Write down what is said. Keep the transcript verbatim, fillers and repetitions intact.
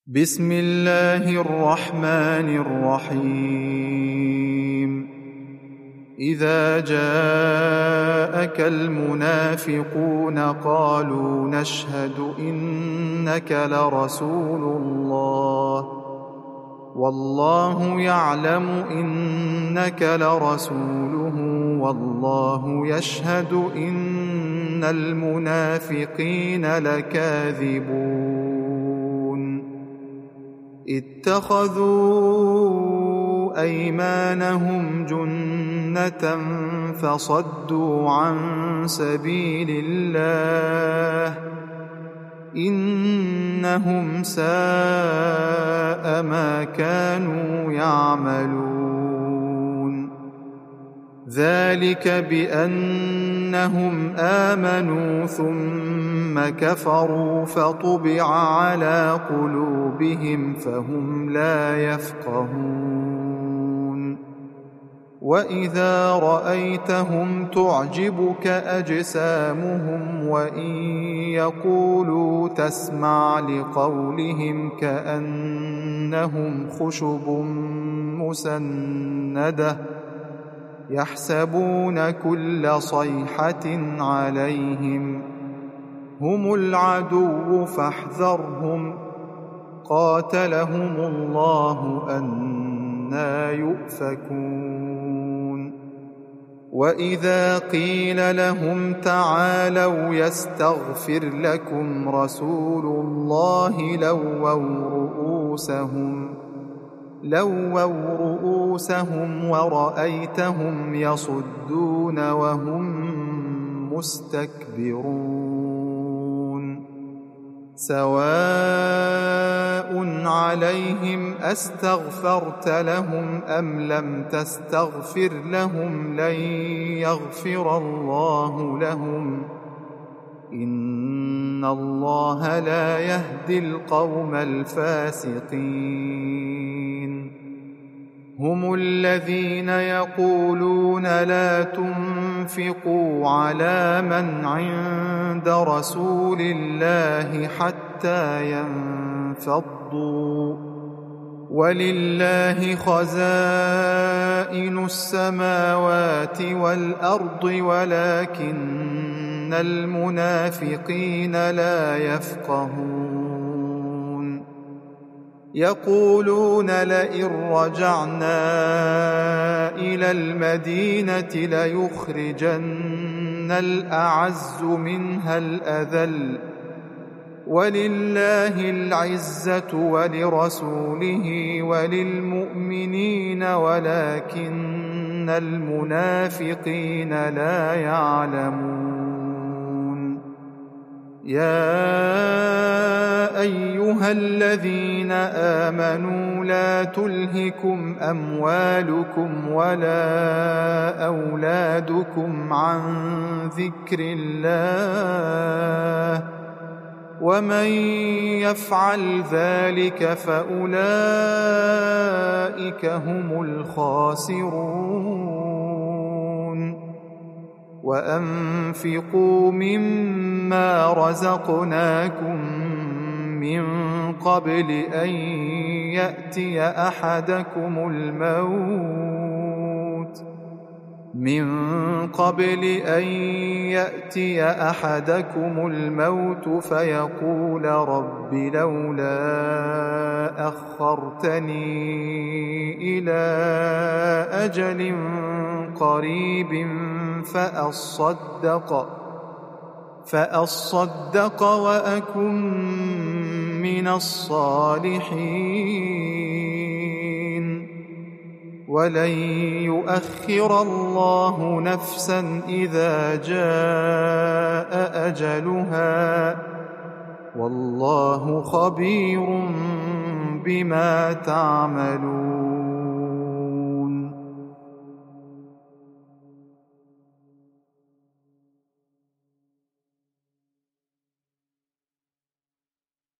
بسم الله الرحمن الرحيم إذا جاءك المنافقون قالوا نشهد إنك لرسول الله والله يعلم إنك لرسوله والله يشهد إن المنافقين لكاذبون اتخذوا أيمانهم جنة فصدوا عن سبيل الله إنهم ساء ما كانوا يعملون ذلك بأنهم آمنوا ثم كفروا فطبع على قلوبهم فهم لا يفقهون وإذا رأيتهم تعجبك أجسامهم وإن يقولوا تسمع لقولهم كأنهم خشب مسندة يحسبون كل صيحة عليهم هم العدو فاحذرهم قاتلهم الله أنى يؤفكون وإذا قيل لهم تعالوا يستغفر لكم رسول الله لووا رؤوسهم لووا رؤوسهم ورأيتهم يصدون وهم مستكبرون سواء عليهم أستغفرت لهم أم لم تستغفر لهم لن يغفر الله لهم إن الله لا يهدي القوم الفاسقين هم الذين يقولون لا تنفقوا على من عند رسول الله حتى ينفضوا ولله خزائن السماوات والأرض ولكن المنافقين لا يفقهون يقولون لئن رجعنا إلى المدينة ليخرجن الأعز منها الأذل ولله العزة ولرسوله وللمؤمنين ولكن المنافقين لا يعلمون يا أيها الذين آمنوا لا تلهكم أموالكم ولا أولادكم عن ذكر الله ومن يفعل ذلك فأولئك هم الخاسرون وأنفقوا مما رزقناكم من قبل أن يأتي أحدكم الموت من قبل أن يأتي أحدكم الموت فيقول رب لولا أخرتني إلى أجل قريب فأصدق فأصدق وأكن من الصالحين ولن يؤخر الله نفسا إذا جاء أجلها والله خبير بما تعملون